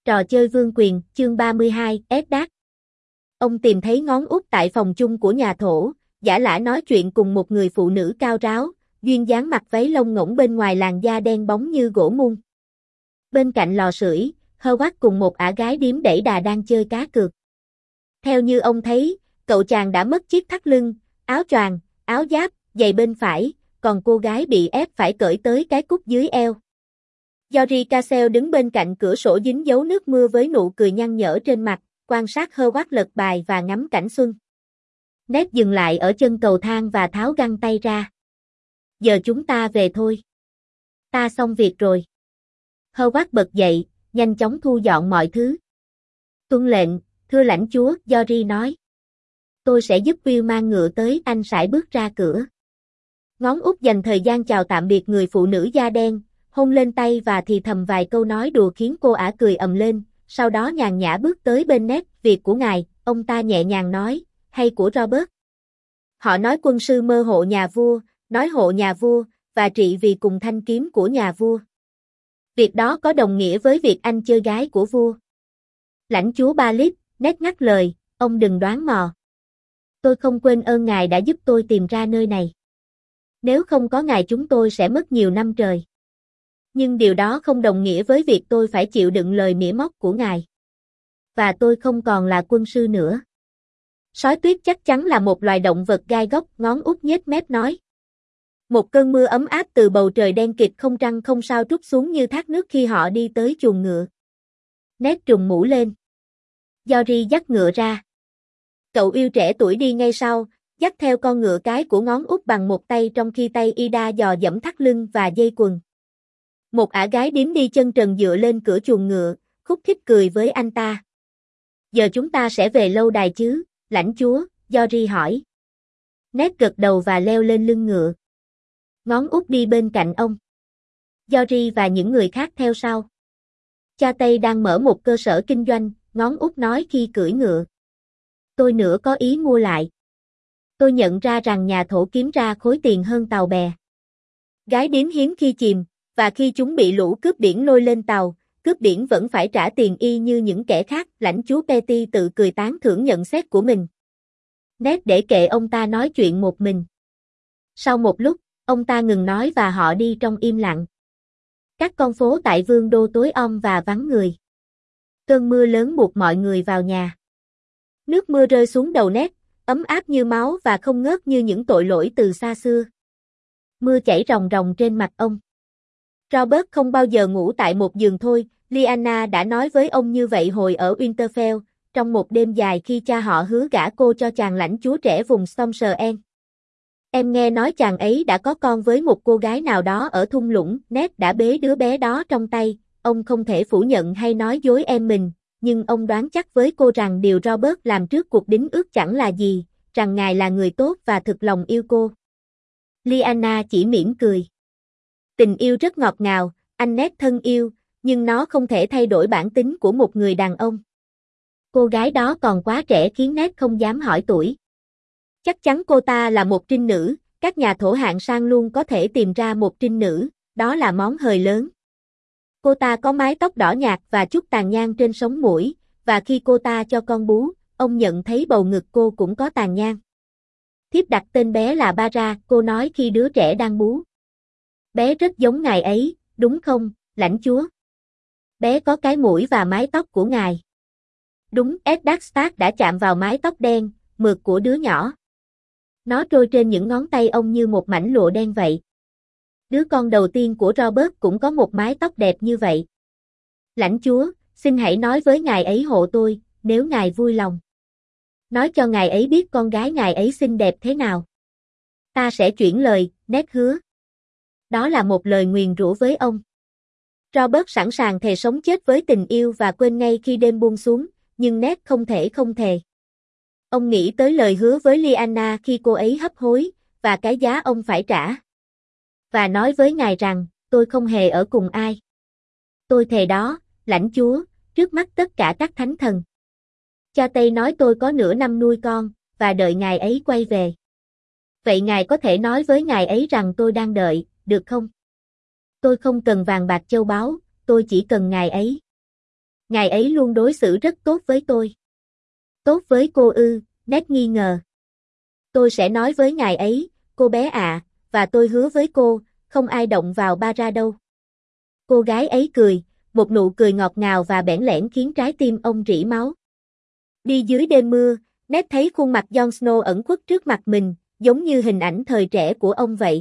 Trò chơi vương quyền, chương 32, Eddard. Ông tìm thấy ngón út tại phòng chung của nhà thổ, giả lả nói chuyện cùng một người phụ nữ cao ráo, duyên dáng mặc váy lông ngỗng bên ngoài làn da đen bóng như gỗ mun. Bên cạnh lò sưởi, Howard cùng một ả gái điếm đẩy đà đang chơi cá cược. Theo như ông thấy, cậu chàng đã mất chiếc thắt lưng, áo choàng, áo giáp, giày bên phải, còn cô gái bị ép phải cởi tới cái cúc dưới eo. Yori Cassell đứng bên cạnh cửa sổ dính dấu nước mưa với nụ cười nhăn nhở trên mặt, quan sát Howard lật bài và ngắm cảnh xuân. Ned dừng lại ở chân cầu thang và tháo găng tay ra. Giờ chúng ta về thôi. Ta xong việc rồi. Howard bật dậy, nhanh chóng thu dọn mọi thứ. Tuân lệnh, thưa lãnh chúa, Yori nói. Tôi sẽ giúp Will mang ngựa tới, anh sải bước ra cửa. Ngón út dành thời gian chào tạm biệt người phụ nữ da đen, hôn lên tay và thì thầm vài câu nói đùa khiến cô ả cười ầm lên, sau đó nhàn nhã bước tới bên Ned. Việc của ngài, ông ta nhẹ nhàng nói, hay của Robert. Họ nói quân sư mơ hộ nhà vua, nói hộ nhà vua, và trị vì cùng thanh kiếm của nhà vua. Việc đó có đồng nghĩa với việc anh chơi gái của vua. Lãnh chúa Balip, Ned ngắt lời, ông đừng đoán mò. Tôi không quên ơn ngài đã giúp tôi tìm ra nơi này. Nếu không có ngài chúng tôi sẽ mất nhiều năm trời. Nhưng điều đó không đồng nghĩa với việc tôi phải chịu đựng lời mỉa móc của ngài. Và tôi không còn là quân sư nữa. Sói tuyết chắc chắn là một loài động vật gai góc, ngón út nhếch mép nói. Một cơn mưa ấm áp từ bầu trời đen kịt không trăng không sao trút xuống như thác nước khi họ đi tới chuồng ngựa. Ned trùm mũ lên. Yori dắt ngựa ra. Cậu yêu trẻ tuổi đi ngay sau, dắt theo con ngựa cái của ngón út bằng một tay trong khi tay Ida dò dẫm thắt lưng và dây quần. Một ả gái điếm đi chân trần dựa lên cửa chuồng ngựa, khúc khích cười với anh ta. Giờ chúng ta sẽ về lâu đài chứ, lãnh chúa, Yori hỏi. Ned gật đầu và leo lên lưng ngựa. Ngón út đi bên cạnh ông. Yori và những người khác theo sau. Cha Tây đang mở một cơ sở kinh doanh, ngón út nói khi cưỡi ngựa. Tôi nữa có ý mua lại. Tôi nhận ra rằng nhà thổ kiếm ra khối tiền hơn tàu bè. Gái điếm hiếm khi chìm, và khi chúng bị lũ cướp biển lôi lên tàu, cướp biển vẫn phải trả tiền y như những kẻ khác. Lãnh chúa Petty tự cười tán thưởng nhận xét của mình. Ned để kệ ông ta nói chuyện một mình. Sau một lúc, ông ta ngừng nói và họ đi trong im lặng. Các con phố tại Vương đô tối om và vắng người. Cơn mưa lớn buộc mọi người vào nhà. Nước mưa rơi xuống đầu Ned, ấm áp như máu và không ngớt như những tội lỗi từ xa xưa. Mưa chảy ròng ròng trên mặt ông. Robert không bao giờ ngủ tại một giường thôi, Lyanna đã nói với ông như vậy hồi ở Winterfell, trong một đêm dài khi cha họ hứa gả cô cho chàng lãnh chúa trẻ vùng Storm's End. Em nghe nói chàng ấy đã có con với một cô gái nào đó ở thung lũng. Ned đã bế đứa bé đó trong tay, ông không thể phủ nhận hay nói dối em mình, nhưng ông đoán chắc với cô rằng điều Robert làm trước cuộc đính ước chẳng là gì, rằng ngài là người tốt và thực lòng yêu cô. Lyanna chỉ mỉm cười. Tình yêu rất ngọt ngào, anh Ned thân yêu, nhưng nó không thể thay đổi bản tính của một người đàn ông. Cô gái đó còn quá trẻ khiến Ned không dám hỏi tuổi. Chắc chắn cô ta là một trinh nữ, các nhà thổ hạng sang luôn có thể tìm ra một trinh nữ, đó là món hời lớn. Cô ta có mái tóc đỏ nhạt và chút tàn nhang trên sống mũi, và khi cô ta cho con bú, ông nhận thấy bầu ngực cô cũng có tàn nhang. Thiếp đặt tên bé là Bara, cô nói khi đứa trẻ đang bú. Bé rất giống ngài ấy, đúng không, lãnh chúa? Bé có cái mũi và mái tóc của ngài. Đúng, Eddard Stark đã chạm vào mái tóc đen, mượt của đứa nhỏ. Nó trôi trên những ngón tay ông như một mảnh lụa đen vậy. Đứa con đầu tiên của Robert cũng có một mái tóc đẹp như vậy. Lãnh chúa, xin hãy nói với ngài ấy hộ tôi, nếu ngài vui lòng. Nói cho ngài ấy biết con gái ngài ấy xinh đẹp thế nào. Ta sẽ chuyển lời, Ned hứa. Đó là một lời nguyền rủa với ông. Robert sẵn sàng thề sống chết với tình yêu và quên ngay khi đêm buông xuống, nhưng Ned không thể không thề. Ông nghĩ tới lời hứa với Lyanna khi cô ấy hấp hối, và cái giá ông phải trả. Và nói với ngài rằng, tôi không hề ở cùng ai. Tôi thề đó, lãnh chúa, trước mắt tất cả các thánh thần. Cha Tây nói tôi có nửa năm nuôi con, và đợi ngài ấy quay về. Vậy ngài có thể nói với ngài ấy rằng tôi đang đợi, được không? Tôi không cần vàng bạc châu báu, tôi chỉ cần ngài ấy. Ngài ấy luôn đối xử rất tốt với tôi. Tốt với cô ư? Ned nghi ngờ. Tôi sẽ nói với ngài ấy, cô bé ạ, và tôi hứa với cô, không ai động vào Bara đâu. Cô gái ấy cười, một nụ cười ngọt ngào và bẽn lẽn khiến trái tim ông rỉ máu. Đi dưới đêm mưa, Ned thấy khuôn mặt Jon Snow ẩn khuất trước mặt mình, giống như hình ảnh thời trẻ của ông vậy.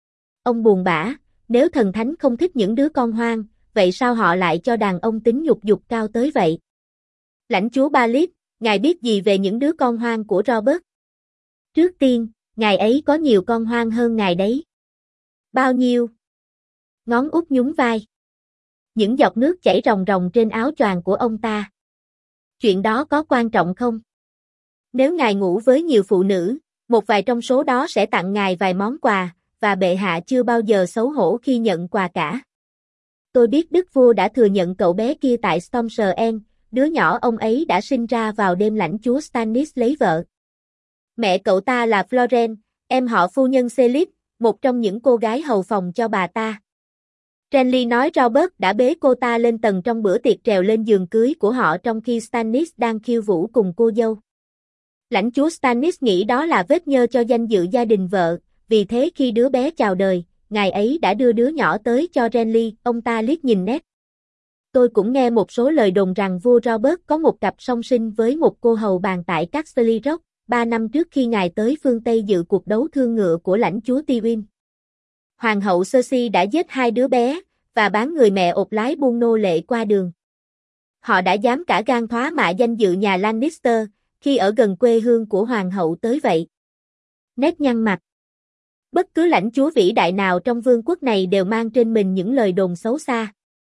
Ông buồn bã, nếu thần thánh không thích những đứa con hoang, vậy sao họ lại cho đàn ông tính nhục dục cao tới vậy? Lãnh chúa Baelish, ngài biết gì về những đứa con hoang của Robert? Trước tiên, ngài ấy có nhiều con hoang hơn ngài đấy. Bao nhiêu? Ngón út nhún vai. Những giọt nước chảy ròng ròng trên áo choàng của ông ta. Chuyện đó có quan trọng không? Nếu ngài ngủ với nhiều phụ nữ, một vài trong số đó sẽ tặng ngài vài món quà, và bệ hạ chưa bao giờ xấu hổ khi nhận quà cả. Tôi biết đức vua đã thừa nhận cậu bé kia tại Storm's End, đứa nhỏ ông ấy đã sinh ra vào đêm lãnh chúa Stannis lấy vợ. Mẹ cậu ta là Florence, em họ phu nhân Celip, một trong những cô gái hầu phòng cho bà ta. Renly nói Robert đã bế cô ta lên tầng trong bữa tiệc trèo lên giường cưới của họ trong khi Stannis đang khiêu vũ cùng cô dâu. Lãnh chúa Stannis nghĩ đó là vết nhơ cho danh dự gia đình vợ, vì thế khi đứa bé chào đời, ngài ấy đã đưa đứa nhỏ tới cho Renly, ông ta liếc nhìn Ned. Tôi cũng nghe một số lời đồn rằng vua Robert có một cặp song sinh với một cô hầu bàn tại Casterly Rock, 3 năm trước khi ngài tới phương Tây dự cuộc đấu thương ngựa của lãnh chúa Tywin. Hoàng hậu Cersei đã giết 2 đứa bé, và bán người mẹ ột lái buôn nô lệ qua đường. Họ đã dám cả gan thoá mạ danh dự nhà Lannister, khi ở gần quê hương của hoàng hậu tới vậy. Ned nhăn mặt. Bất cứ lãnh chúa vĩ đại nào trong vương quốc này đều mang trên mình những lời đồn xấu xa.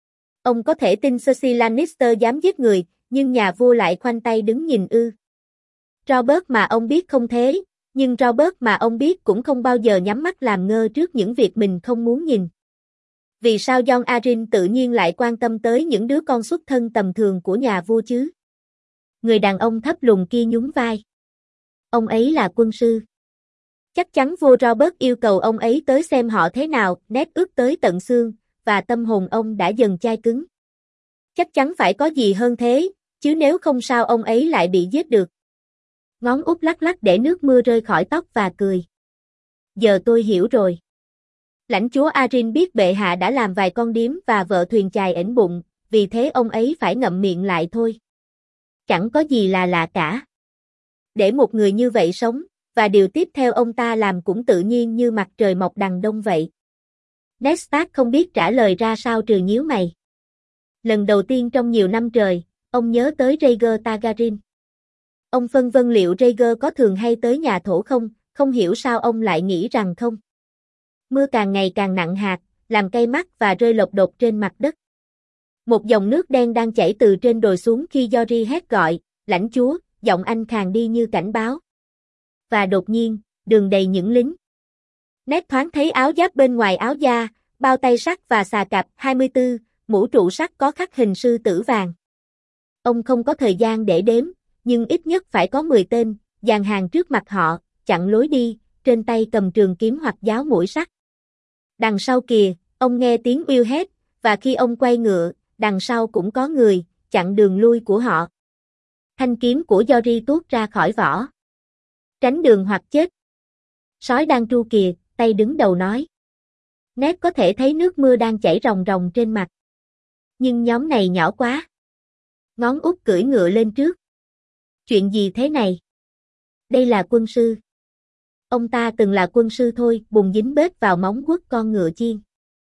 Ông có thể tin Cersei Lannister dám giết người, nhưng nhà vua lại khoanh tay đứng nhìn ư? Robert mà ông biết không thế, nhưng Robert mà ông biết cũng không bao giờ nhắm mắt làm ngơ trước những việc mình không muốn nhìn. Vì sao Jon Arryn tự nhiên lại quan tâm tới những đứa con xuất thân tầm thường của nhà vua chứ? Người đàn ông thấp lùn kia nhún vai. Ông ấy là quân sư. Chắc chắn vua Robert yêu cầu ông ấy tới xem họ thế nào, Ned ướt tới tận xương, và tâm hồn ông đã dần chai cứng. Chắc chắn phải có gì hơn thế, chứ nếu không sao ông ấy lại bị giết được. Ngón út lắc lắc để nước mưa rơi khỏi tóc và cười. Giờ tôi hiểu rồi. Lãnh chúa Arryn biết bệ hạ đã làm vài con điếm và vợ thuyền chài ỉnh bụng, vì thế ông ấy phải ngậm miệng lại thôi. Chẳng có gì là lạ cả. Để một người như vậy sống, và điều tiếp theo ông ta làm cũng tự nhiên như mặt trời mọc đằng đông vậy. Ned Stark không biết trả lời ra sao trừ nhíu mày. Lần đầu tiên trong nhiều năm trời, ông nhớ tới Rhaegar Targaryen. Ông phân vân liệu Rhaegar có thường hay tới nhà thổ không hiểu sao ông lại nghĩ rằng không. Mưa càng ngày càng nặng hạt, làm cay mắt và rơi lộc độc trên mặt đất. Một dòng nước đen đang chảy từ trên đồi xuống khi Jory hét gọi, lãnh chúa, giọng anh khàn đi như cảnh báo. Và đột nhiên, đường đầy những lính. Ned thoáng thấy áo giáp bên ngoài áo da, bao tay sắt và xà cạp 24, mũ trụ sắt có khắc hình sư tử vàng. Ông không có thời gian để đếm, nhưng ít nhất phải có 10 tên, dàn hàng trước mặt họ, chặn lối đi, trên tay cầm trường kiếm hoặc giáo mũi sắt. Đằng sau kìa, ông nghe tiếng uêu hét, và khi ông quay ngựa, đằng sau cũng có người, chặn đường lui của họ. Thanh kiếm của Jory tuốt ra khỏi vỏ. Tránh đường hoặc chết. Sói đang tru kìa, tay đứng đầu nói. Ned có thể thấy nước mưa đang chảy ròng ròng trên mặt. Nhưng nhóm này nhỏ quá. Ngón út cưỡi ngựa lên trước. Chuyện gì thế này? Đây là quân sư. Ông ta từng là quân sư thôi, bùn dính bết vào móng guốc con ngựa chiên.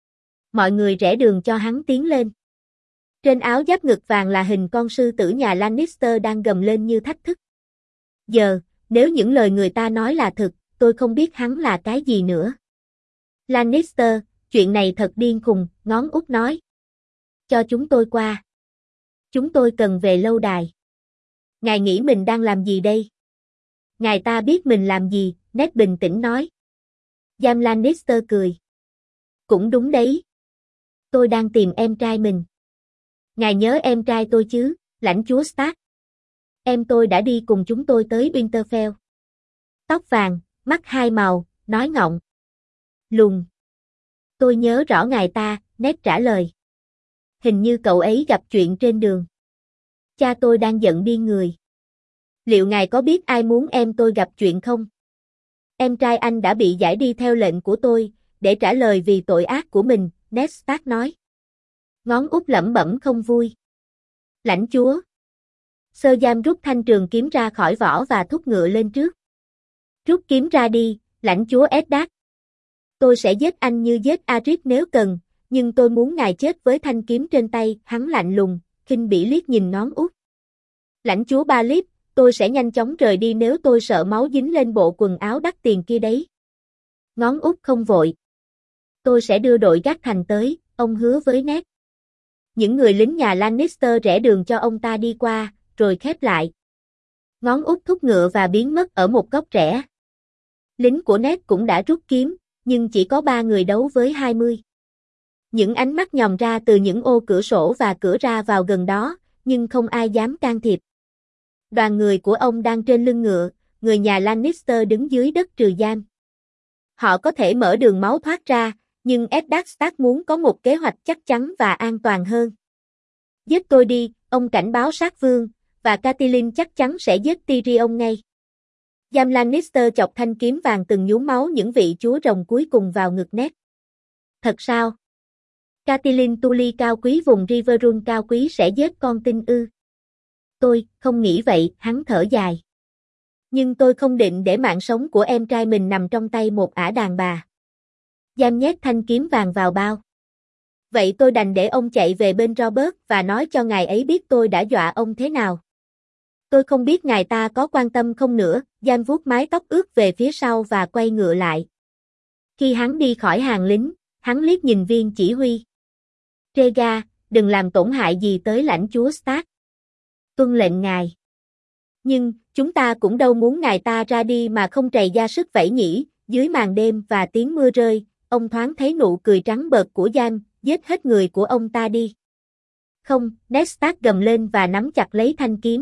Mọi người rẽ đường cho hắn tiến lên. Trên áo giáp ngực vàng là hình con sư tử nhà Lannister đang gầm lên như thách thức. Giờ, nếu những lời người ta nói là thực, tôi không biết hắn là cái gì nữa. Lannister, chuyện này thật điên khùng, ngón út nói. Cho chúng tôi qua. Chúng tôi cần về lâu đài. Ngài nghĩ mình đang làm gì đây? Ngài ta biết mình làm gì, Ned bình tĩnh nói. Jaime Lannister cười. Cũng đúng đấy. Tôi đang tìm em trai mình. Ngài nhớ em trai tôi chứ, lãnh chúa Stark. Em tôi đã đi cùng chúng tôi tới Winterfell. Tóc vàng, mắt hai màu, nói ngọng. Lùn. Tôi nhớ rõ ngài ta, Ned trả lời. Hình như cậu ấy gặp chuyện trên đường. Cha tôi đang giận điên người. Liệu ngài có biết ai muốn em tôi gặp chuyện không? Em trai anh đã bị giải đi theo lệnh của tôi, để trả lời vì tội ác của mình, Ned Stark nói. Ngón út lẩm bẩm không vui. Lãnh chúa. Sir Giam rút thanh trường kiếm ra khỏi vỏ và thúc ngựa lên trước. Rút kiếm ra đi, lãnh chúa Eddard. Tôi sẽ giết anh như giết Aerys nếu cần, nhưng tôi muốn ngài chết với thanh kiếm trên tay, hắn lạnh lùng, khinh bỉ liếc nhìn ngón út. Lãnh chúa Balip, tôi sẽ nhanh chóng rời đi nếu tôi sợ máu dính lên bộ quần áo đắt tiền kia đấy. Ngón út không vội. Tôi sẽ đưa đội gác thành tới, ông hứa với Ned. Những người lính nhà Lannister rẽ đường cho ông ta đi qua, rồi khép lại. Ngón út thúc ngựa và biến mất ở một góc rẽ. Lính của Ned cũng đã rút kiếm, nhưng chỉ có 3 người đấu với 20. Những ánh mắt nhòm ra từ những ô cửa sổ và cửa ra vào gần đó, nhưng không ai dám can thiệp. Đoàn người của ông đang trên lưng ngựa, người nhà Lannister đứng dưới đất trừ giam. Họ có thể mở đường máu thoát ra, nhưng Eddard Stark muốn có một kế hoạch chắc chắn và an toàn hơn. Giết tôi đi, ông cảnh báo sát vương, và Catelyn chắc chắn sẽ giết Tyrion ngay. Giam Lannister chọc thanh kiếm vàng từng nhuốm máu những vị chúa rồng cuối cùng vào ngực Ned. Thật sao? Catelyn Tully cao quý vùng Riverrun cao quý sẽ giết con tin ư? Tôi không nghĩ vậy, hắn thở dài. Nhưng tôi không định để mạng sống của em trai mình nằm trong tay một ả đàn bà. Giam nhét thanh kiếm vàng vào bao. Vậy tôi đành để ông chạy về bên Robert và nói cho ngài ấy biết tôi đã dọa ông thế nào. Tôi không biết ngài ta có quan tâm không nữa, Giam vuốt mái tóc ướt về phía sau và quay ngựa lại. Khi hắn đi khỏi hàng lính, hắn liếc nhìn viên chỉ huy. Rhaegar, đừng làm tổn hại gì tới lãnh chúa Stark. Tuân lệnh ngài. Nhưng, chúng ta cũng đâu muốn ngài ta ra đi mà không trầy da sức vẫy nhỉ, dưới màn đêm và tiếng mưa rơi, ông thoáng thấy nụ cười trắng bợt của Giam, giết hết người của ông ta đi. Không, Ned Stark gầm lên và nắm chặt lấy thanh kiếm.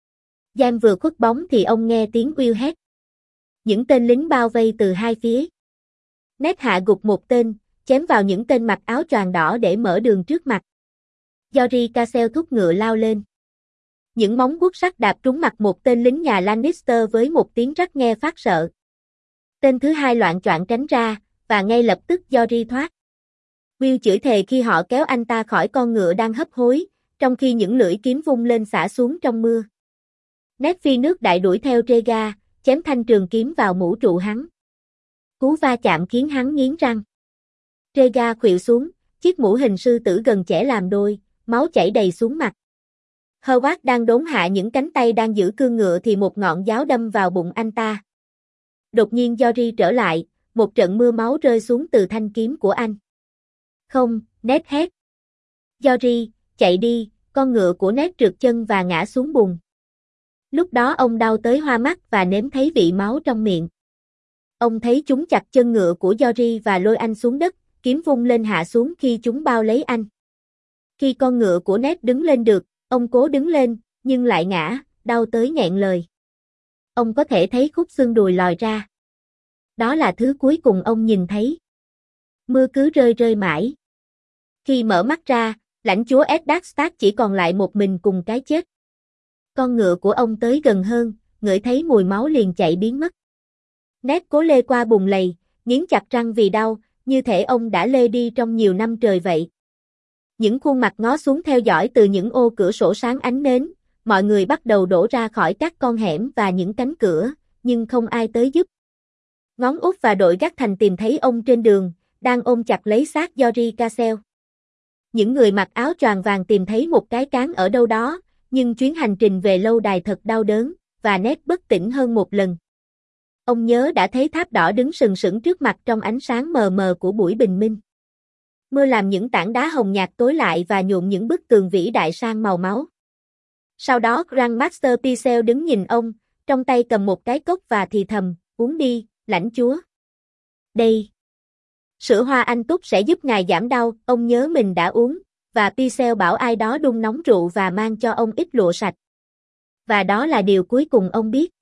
Giam vừa khuất bóng thì ông nghe tiếng uêu hét. Những tên lính bao vây từ hai phía. Ned hạ gục một tên, chém vào những tên mặc áo choàng đỏ để mở đường trước mặt. Jory Castle thúc ngựa lao lên. Những móng vuốt sắt đạp trúng mặt một tên lính nhà Lannister với một tiếng rắc nghe phát sợ. Tên thứ hai loạng choạng tránh ra, và ngay lập tức Jory thoát. Will chửi thề khi họ kéo anh ta khỏi con ngựa đang hấp hối, trong khi những lưỡi kiếm vung lên xả xuống trong mưa. Ned phi nước đại đuổi theo Rhaegar, chém thanh trường kiếm vào mũ trụ hắn. Cú va chạm khiến hắn nghiến răng. Rhaegar khuỵu xuống, chiếc mũ hình sư tử gần chẻ làm đôi, máu chảy đầy xuống mặt. Howard đang đốn hạ những cánh tay đang giữ cương ngựa thì một ngọn giáo đâm vào bụng anh ta. Đột nhiên Jory trở lại, một trận mưa máu rơi xuống từ thanh kiếm của anh. Không, Ned hét. Jory, chạy đi, con ngựa của Ned trượt chân và ngã xuống bùn. Lúc đó ông đau tới hoa mắt và nếm thấy vị máu trong miệng. Ông thấy chúng chặt chân ngựa của Jory và lôi anh xuống đất, kiếm vung lên hạ xuống khi chúng bao lấy anh. Khi con ngựa của Ned đứng lên được, ông cố đứng lên, nhưng lại ngã, đau tới nghẹn lời. Ông có thể thấy khúc xương đùi lòi ra. Đó là thứ cuối cùng ông nhìn thấy. Mưa cứ rơi mãi. Khi mở mắt ra, lãnh chúa Eddard Stark chỉ còn lại một mình cùng cái chết. Con ngựa của ông tới gần hơn, ngửi thấy mùi máu liền chạy biến mất. Ned cố lê qua bùn lầy, nghiến chặt răng vì đau, như thể ông đã lê đi trong nhiều năm trời vậy. Những khuôn mặt ngó xuống theo dõi từ những ô cửa sổ sáng ánh nến, mọi người bắt đầu đổ ra khỏi các con hẻm và những cánh cửa, nhưng không ai tới giúp. Ngón út và đội gác thành tìm thấy ông trên đường, đang ôm chặt lấy xác Jory Castle. Những người mặc áo choàng vàng tìm thấy một cái cán ở đâu đó, nhưng chuyến hành trình về lâu đài thật đau đớn, và Ned bất tỉnh hơn một lần. Ông nhớ đã thấy tháp đỏ đứng sừng sững trước mặt trong ánh sáng mờ mờ của buổi bình minh. Mưa làm những tảng đá hồng nhạt tối lại và nhuộm những bức tường vĩ đại sang màu máu. Sau đó Grandmaster Pycelle đứng nhìn ông, trong tay cầm một cái cốc và thì thầm, uống đi, lãnh chúa. Đây. Sữa hoa anh túc sẽ giúp ngài giảm đau, ông nhớ mình đã uống, và Pycelle bảo ai đó đun nóng rượu và mang cho ông ít lụa sạch. Và đó là điều cuối cùng ông biết.